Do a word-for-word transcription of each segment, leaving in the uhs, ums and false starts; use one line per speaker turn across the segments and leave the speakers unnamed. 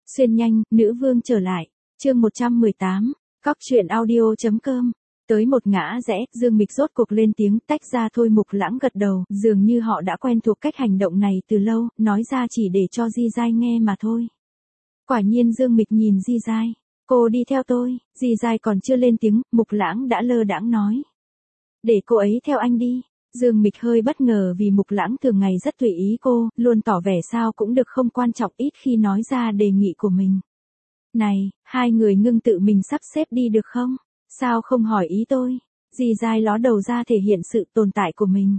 Xuyên nhanh, nữ vương trở lại. Chương một trăm mười tám, Cóc truyện audio.com. Tới một ngã rẽ, Dương Mịch rốt cuộc lên tiếng, tách ra thôi. Mục Lãng gật đầu, dường như họ đã quen thuộc cách hành động này từ lâu, nói ra chỉ để cho Di Giai nghe mà thôi. Quả nhiên Dương Mịch nhìn Di Giai, cô đi theo tôi. Di Giai còn chưa lên tiếng, Mục Lãng đã lơ đãng nói. Để cô ấy theo anh đi. Dương Mịch hơi bất ngờ vì Mục Lãng thường ngày rất tùy ý cô, luôn tỏ vẻ sao cũng được không quan trọng, ít khi nói ra đề nghị của mình. Này, hai người ngưng tự mình sắp xếp đi được không? Sao không hỏi ý tôi? Di Giai ló đầu ra thể hiện sự tồn tại của mình.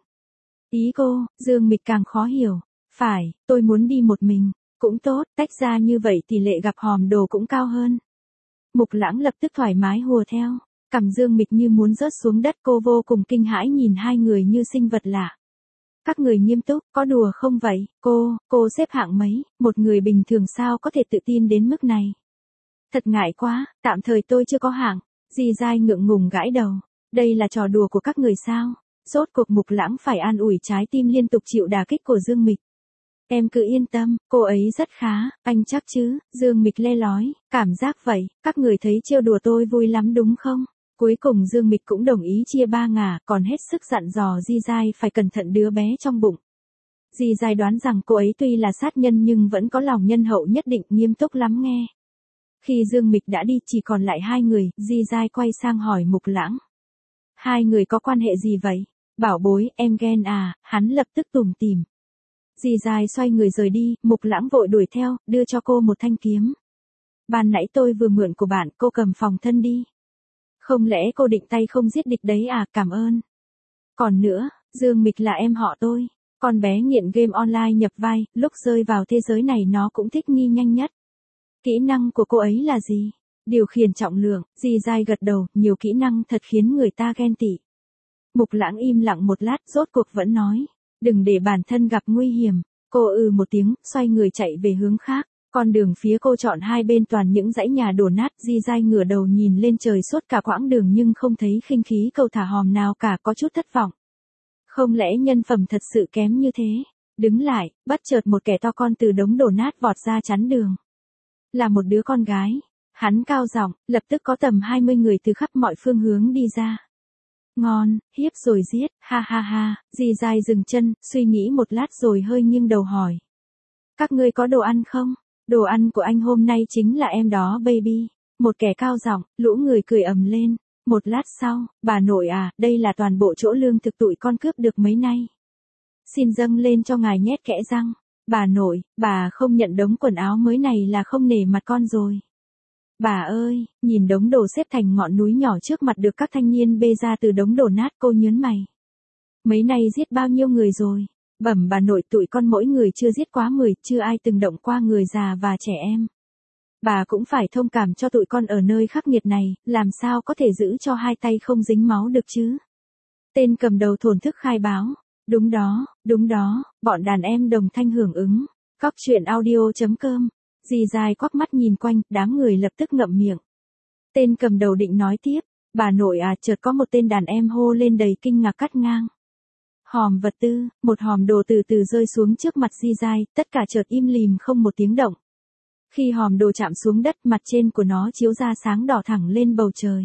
Ý cô, Dương Mịch càng khó hiểu. Phải, tôi muốn đi một mình. Cũng tốt, tách ra như vậy tỷ lệ gặp hòm đồ cũng cao hơn. Mục Lãng lập tức thoải mái hùa theo. Cằm Dương Mịch như muốn rớt xuống đất, cô vô cùng kinh hãi nhìn hai người như sinh vật lạ. Các người nghiêm túc, có đùa không vậy? Cô, cô xếp hạng mấy, một người bình thường sao có thể tự tin đến mức này? Thật ngại quá, tạm thời tôi chưa có hạng. Di Giai ngượng ngùng gãi đầu. Đây là trò đùa của các người sao? Rốt cuộc Mục Lãng phải an ủi trái tim liên tục chịu đả kích của Dương Mịch. Em cứ yên tâm, cô ấy rất khá, anh chắc chứ? Dương Mịch le lói, cảm giác vậy, các người thấy trêu đùa tôi vui lắm đúng không? Cuối cùng Dương Mịch cũng đồng ý chia ba ngả, còn hết sức dặn dò Di Giai phải cẩn thận đứa bé trong bụng. Di Giai đoán rằng cô ấy tuy là sát nhân nhưng vẫn có lòng nhân hậu nhất định, nghiêm túc lắm nghe. Khi Dương Mịch đã đi chỉ còn lại hai người, Di Giai quay sang hỏi Mục Lãng. Hai người có quan hệ gì vậy? Bảo bối, em ghen à? Hắn lập tức tủm tỉm. Di Giai xoay người rời đi, Mục Lãng vội đuổi theo, đưa cho cô một thanh kiếm. Ban nãy tôi vừa mượn của bạn, cô cầm phòng thân đi. Không lẽ cô định tay không giết địch đấy à? Cảm ơn. Còn nữa, Dương Mịch là em họ tôi. Con bé nghiện game online nhập vai, lúc rơi vào thế giới này nó cũng thích nghi nhanh nhất. Kỹ năng của cô ấy là gì? Điều khiển trọng lượng. Di Giai gật đầu, nhiều kỹ năng thật khiến người ta ghen tị. Mục Lãng im lặng một lát, rốt cuộc vẫn nói. Đừng để bản thân gặp nguy hiểm. Cô ừ một tiếng, xoay người chạy về hướng khác. Con đường phía cô chọn hai bên toàn những dãy nhà đổ nát. Di Giai ngửa đầu nhìn lên trời suốt cả quãng đường nhưng không thấy khinh khí câu thả hòm nào cả, có chút thất vọng. Không lẽ nhân phẩm thật sự kém như thế? Đứng lại, bất chợt một kẻ to con từ đống đổ nát vọt ra chắn đường. Là một đứa con gái. Hắn cao giọng, lập tức có tầm hai mươi người từ khắp mọi phương hướng đi ra. Ngon, hiếp rồi giết, ha ha ha. Di Giai dừng chân, suy nghĩ một lát rồi hơi nghiêng đầu hỏi. Các ngươi có đồ ăn không? Đồ ăn của anh hôm nay chính là em đó baby. Một kẻ cao giọng, lũ người cười ầm lên. Một lát sau, bà nội à, đây là toàn bộ chỗ lương thực tụi con cướp được mấy nay. Xin dâng lên cho ngài nhét kẽ răng. Bà nội, bà không nhận đống quần áo mới này là không nể mặt con rồi. Bà ơi, nhìn đống đồ xếp thành ngọn núi nhỏ trước mặt được các thanh niên bê ra từ đống đổ nát, cô nhớn mày. Mấy nay giết bao nhiêu người rồi? Bẩm bà nội, tụi con mỗi người chưa giết quá mười, chưa ai từng động qua người già và trẻ em. Bà cũng phải thông cảm cho tụi con ở nơi khắc nghiệt này, làm sao có thể giữ cho hai tay không dính máu được chứ? Tên cầm đầu thổn thức khai báo. Đúng đó, đúng đó, bọn đàn em đồng thanh hưởng ứng. Cóc truyện audio.com. Di Giai quắc mắt nhìn quanh, đám người lập tức ngậm miệng. Tên cầm đầu định nói tiếp. Bà nội à, chợt có một tên đàn em hô lên đầy kinh ngạc cắt ngang. Hòm vật tư, một hòm đồ từ từ rơi xuống trước mặt Di Giai, tất cả chợt im lìm không một tiếng động. Khi hòm đồ chạm xuống đất, mặt trên của nó chiếu ra sáng đỏ thẳng lên bầu trời.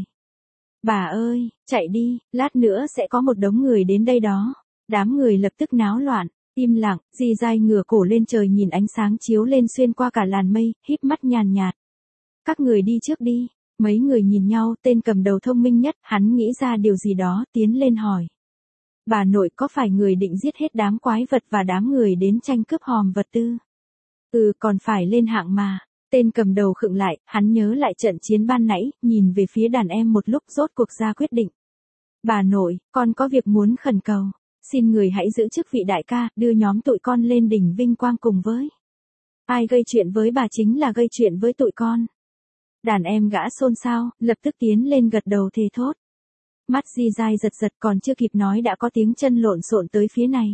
Bà ơi, chạy đi, lát nữa sẽ có một đống người đến đây đó. Đám người lập tức náo loạn, im lặng. Di Giai ngửa cổ lên trời nhìn ánh sáng chiếu lên xuyên qua cả làn mây, híp mắt nhàn nhạt. Các người đi trước đi. Mấy người nhìn nhau, tên cầm đầu thông minh nhất, hắn nghĩ ra điều gì đó, tiến lên hỏi. Bà nội, có phải người định giết hết đám quái vật và đám người đến tranh cướp hòm vật tư? Ừ, còn phải lên hạng mà. Tên cầm đầu khựng lại, hắn nhớ lại trận chiến ban nãy, nhìn về phía đàn em một lúc rốt cuộc ra quyết định. Bà nội, con có việc muốn khẩn cầu. Xin người hãy giữ chức vị đại ca, đưa nhóm tụi con lên đỉnh vinh quang cùng với. Ai gây chuyện với bà chính là gây chuyện với tụi con. Đàn em gã xôn xao, lập tức tiến lên gật đầu thề thốt. Mắt Di Giai giật giật, còn chưa kịp nói đã có tiếng chân lộn xộn tới phía này.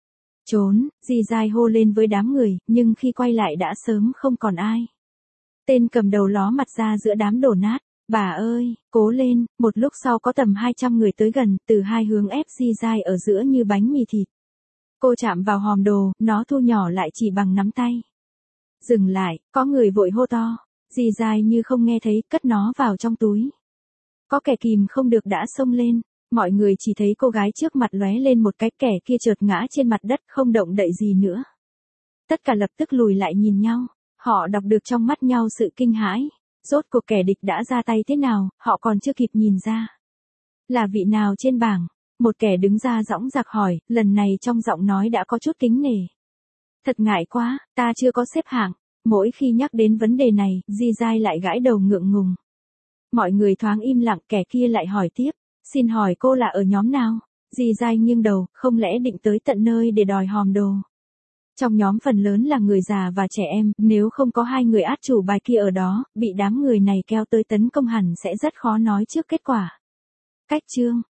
Trốn, Di Giai hô lên với đám người, nhưng khi quay lại đã sớm không còn ai. Tên cầm đầu ló mặt ra giữa đám đổ nát. Bà ơi, cố lên. Một lúc sau có tầm hai trăm người tới gần, từ hai hướng ép Di Giai ở giữa như bánh mì thịt. Cô chạm vào hòm đồ, nó thu nhỏ lại chỉ bằng nắm tay. Dừng lại, có người vội hô to. Dì dai như không nghe thấy, cất nó vào trong túi. Có kẻ kìm không được đã xông lên. Mọi người chỉ thấy cô gái trước mặt lóe lên một cái, kẻ kia chợt ngã trên mặt đất không động đậy gì nữa. Tất cả lập tức lùi lại nhìn nhau. Họ đọc được trong mắt nhau sự kinh hãi. Rốt cuộc kẻ địch đã ra tay thế nào, họ còn chưa kịp nhìn ra. Là vị nào trên bảng? Một kẻ đứng ra dõng dạc hỏi, lần này trong giọng nói đã có chút kính nể. Thật ngại quá, ta chưa có xếp hạng. Mỗi khi nhắc đến vấn đề này, Di Giai lại gãi đầu ngượng ngùng. Mọi người thoáng im lặng, kẻ kia lại hỏi tiếp. Xin hỏi cô là ở nhóm nào? Di Giai nghiêng đầu, không lẽ định tới tận nơi để đòi hòm đồ. Trong nhóm phần lớn là người già và trẻ em, nếu không có hai người át chủ bài kia ở đó, bị đám người này kéo tới tấn công hẳn sẽ rất khó nói trước kết quả. Cách chương